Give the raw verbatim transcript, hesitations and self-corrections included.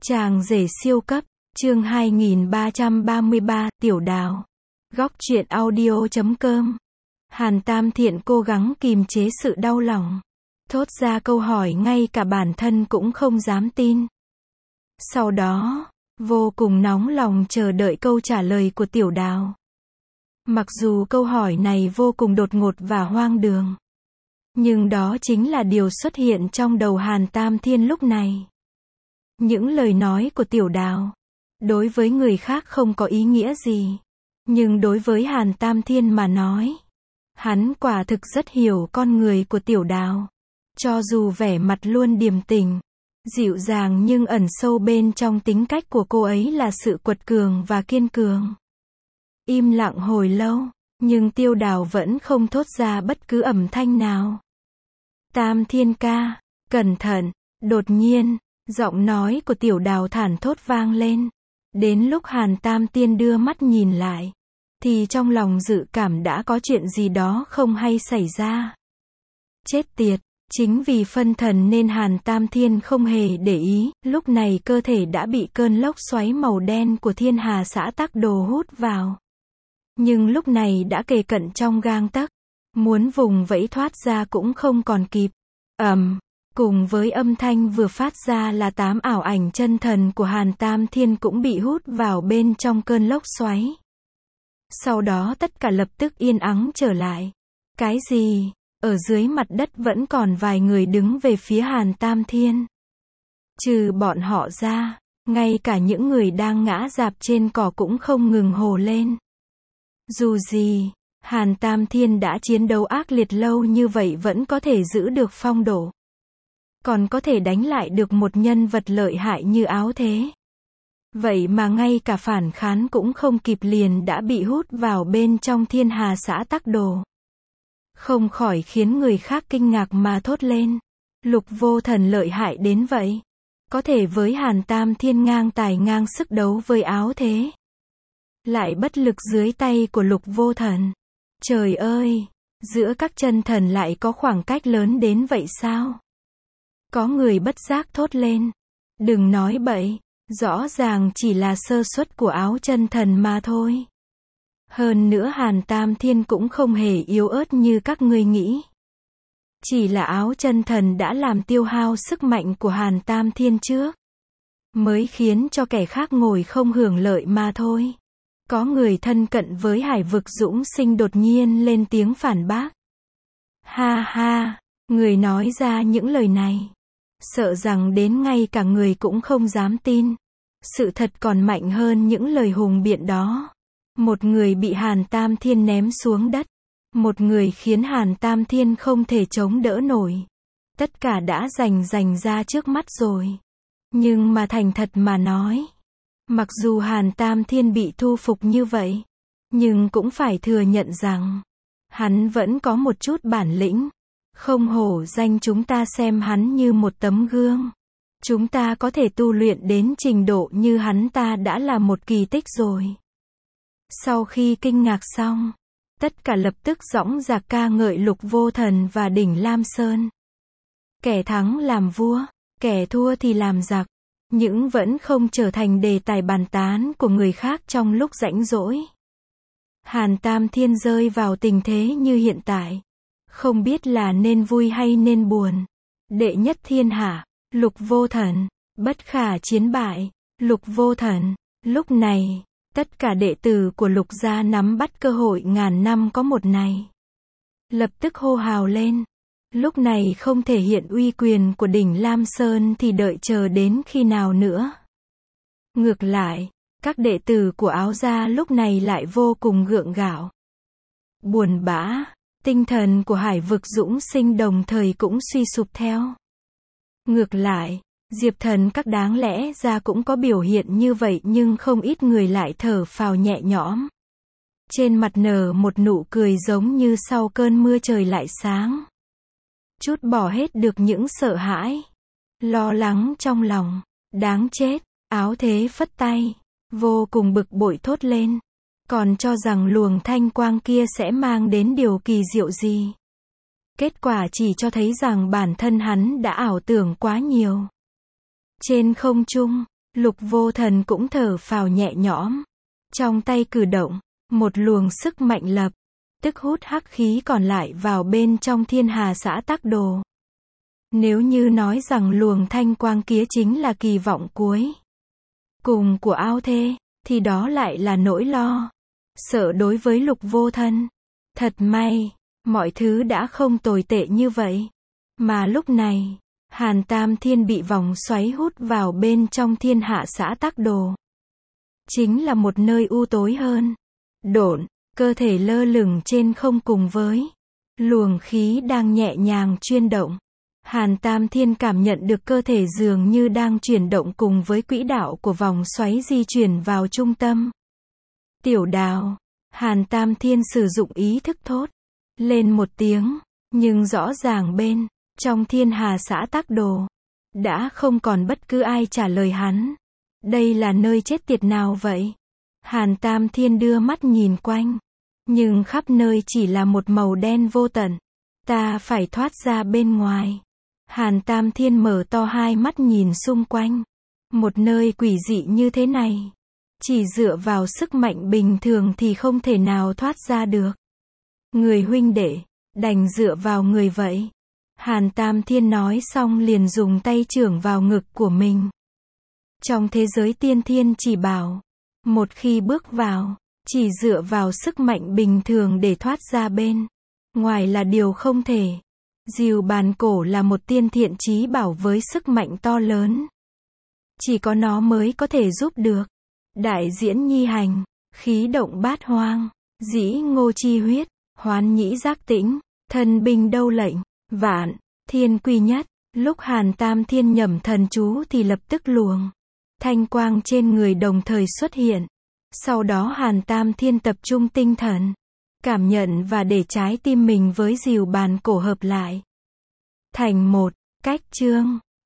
Chàng rể siêu cấp, chương hai nghìn ba trăm ba mươi ba, Tiểu Đào. Góc truyện audio chấm com. Hàn Tam Thiện cố gắng kìm chế sự đau lòng. Thốt ra câu hỏi ngay cả bản thân cũng không dám tin. Sau đó, vô cùng nóng lòng chờ đợi câu trả lời của Tiểu Đào. Mặc dù câu hỏi này vô cùng đột ngột và hoang đường. Nhưng đó chính là điều xuất hiện trong đầu Hàn Tam Thiên lúc này. Những lời nói của Tiểu Đào, đối với người khác không có ý nghĩa gì. Nhưng đối với Hàn Tam Thiên mà nói, hắn quả thực rất hiểu con người của Tiểu Đào. Cho dù vẻ mặt luôn điềm tĩnh, dịu dàng nhưng ẩn sâu bên trong tính cách của cô ấy là sự quật cường và kiên cường. Im lặng hồi lâu, nhưng Tiêu Đào vẫn không thốt ra bất cứ âm thanh nào. Tam Thiên ca, cẩn thận, đột nhiên, giọng nói của Tiểu Đào thản thốt vang lên. Đến lúc Hàn Tam Thiên đưa mắt nhìn lại, thì trong lòng dự cảm đã có chuyện gì đó không hay xảy ra. Chết tiệt, chính vì phân thần nên Hàn Tam Thiên không hề để ý, lúc này cơ thể đã bị cơn lốc xoáy màu đen của Thiên Hà Xã Tắc Đồ hút vào. Nhưng lúc này đã kề cận trong gang tấc, muốn vùng vẫy thoát ra cũng không còn kịp. Ầm, cùng với âm thanh vừa phát ra là tám ảo ảnh chân thần của Hàn Tam Thiên cũng bị hút vào bên trong cơn lốc xoáy. Sau đó tất cả lập tức yên ắng trở lại. Cái gì? Ở dưới mặt đất vẫn còn vài người đứng về phía Hàn Tam Thiên. Trừ bọn họ ra, ngay cả những người đang ngã rạp trên cỏ cũng không ngừng hô lên. Dù gì, Hàn Tam Thiên đã chiến đấu ác liệt lâu như vậy vẫn có thể giữ được phong độ. Còn có thể đánh lại được một nhân vật lợi hại như Áo Thế. Vậy mà ngay cả phản kháng cũng không kịp liền đã bị hút vào bên trong Thiên Hà Xã Tắc Đồ. Không khỏi khiến người khác kinh ngạc mà thốt lên. Lục Vô Thần lợi hại đến vậy. Có thể với Hàn Tam Thiên ngang tài ngang sức đấu với Áo Thế. Lại bất lực dưới tay của Lục Vô Thần. Trời ơi, giữa các chân thần lại có khoảng cách lớn đến vậy sao? Có người bất giác thốt lên. Đừng nói bậy, rõ ràng chỉ là sơ suất của Áo chân thần mà thôi. Hơn nữa Hàn Tam Thiên cũng không hề yếu ớt như các ngươi nghĩ. Chỉ là Áo chân thần đã làm tiêu hao sức mạnh của Hàn Tam Thiên trước, mới khiến cho kẻ khác ngồi không hưởng lợi mà thôi. Có người thân cận với Hải Vực Dũng Sinh đột nhiên lên tiếng phản bác. Ha ha, người nói ra những lời này, sợ rằng đến ngay cả người cũng không dám tin. Sự thật còn mạnh hơn những lời hùng biện đó. Một người bị Hàn Tam Thiên ném xuống đất. Một người khiến Hàn Tam Thiên không thể chống đỡ nổi. Tất cả đã rành rành ra trước mắt rồi. Nhưng mà thành thật mà nói, mặc dù Hàn Tam Thiên bị thu phục như vậy, nhưng cũng phải thừa nhận rằng, hắn vẫn có một chút bản lĩnh. Không hổ danh chúng ta xem hắn như một tấm gương. Chúng ta có thể tu luyện đến trình độ như hắn ta đã là một kỳ tích rồi. Sau khi kinh ngạc xong, tất cả lập tức dõng dạc ca ngợi Lục Vô Thần và đỉnh Lam Sơn. Kẻ thắng làm vua, kẻ thua thì làm giặc. Nhưng vẫn không trở thành đề tài bàn tán của người khác trong lúc rảnh rỗi. Hàn Tam Thiên rơi vào tình thế như hiện tại. Không biết là nên vui hay nên buồn. Đệ nhất thiên hạ, Lục Vô Thần, bất khả chiến bại, Lục Vô Thần. Lúc này, tất cả đệ tử của Lục gia nắm bắt cơ hội ngàn năm có một này. Lập tức hô hào lên. Lúc này không thể hiện uy quyền của đỉnh Lam Sơn thì đợi chờ đến khi nào nữa. Ngược lại, các đệ tử của Áo gia lúc này lại vô cùng gượng gạo. Buồn bã, tinh thần của Hải Vực Dũng Sinh đồng thời cũng suy sụp theo. Ngược lại, Diệp Thần các đáng lẽ ra cũng có biểu hiện như vậy nhưng không ít người lại thở phào nhẹ nhõm. Trên mặt nở một nụ cười giống như sau cơn mưa trời lại sáng. Chút bỏ hết được những sợ hãi, lo lắng trong lòng. Đáng chết, Áo Thế phất tay, vô cùng bực bội thốt lên. Còn cho rằng luồng thanh quang kia sẽ mang đến điều kỳ diệu gì. Kết quả chỉ cho thấy rằng bản thân hắn đã ảo tưởng quá nhiều. Trên không trung, Lục Vô Thần cũng thở phào nhẹ nhõm. Trong tay cử động, một luồng sức mạnh lập tức hút hắc khí còn lại vào bên trong Thiên Hà Xã Tắc Đồ. Nếu như nói rằng luồng thanh quang kia chính là kỳ vọng cuối cùng của Ao Thê, thì đó lại là nỗi lo sợ đối với Lục Vô Thần. Thật may, mọi thứ đã không tồi tệ như vậy. Mà lúc này, Hàn Tam Thiên bị vòng xoáy hút vào bên trong Thiên Hạ Xã Tắc Đồ. Chính là một nơi u tối hơn. Độn, cơ thể lơ lửng trên không cùng với luồng khí đang nhẹ nhàng chuyển động. Hàn Tam Thiên cảm nhận được cơ thể dường như đang chuyển động cùng với quỹ đạo của vòng xoáy di chuyển vào trung tâm. Tiểu Đào, Hàn Tam Thiên sử dụng ý thức thốt lên một tiếng, nhưng rõ ràng bên trong Thiên Hà Xã Tắc Đồ đã không còn bất cứ ai trả lời hắn. Đây là nơi chết tiệt nào vậy? Hàn Tam Thiên đưa mắt nhìn quanh, nhưng khắp nơi chỉ là một màu đen vô tận. Ta phải thoát ra bên ngoài. Hàn Tam Thiên mở to hai mắt nhìn xung quanh. Một nơi quỷ dị như thế này, chỉ dựa vào sức mạnh bình thường thì không thể nào thoát ra được. Người huynh đệ, đành dựa vào người vậy. Hàn Tam Thiên nói xong liền dùng tay chưởng vào ngực của mình. Trong thế giới tiên thiên chỉ bảo, một khi bước vào, chỉ dựa vào sức mạnh bình thường để thoát ra bên ngoài là điều không thể. Diều bàn cổ là một tiên thiện chí bảo với sức mạnh to lớn. Chỉ có nó mới có thể giúp được. Đại diễn nhi hành, khí động bát hoang, dĩ ngô chi huyết, hoán nhĩ giác tĩnh, thần binh đâu lệnh, vạn, thiên quy nhất. Lúc Hàn Tam Thiên nhẩm thần chú thì lập tức luồng thanh quang trên người đồng thời xuất hiện. Sau đó Hàn Tam Thiên tập trung tinh thần, cảm nhận và để trái tim mình với diều bàn cổ hợp lại thành một. Cách chương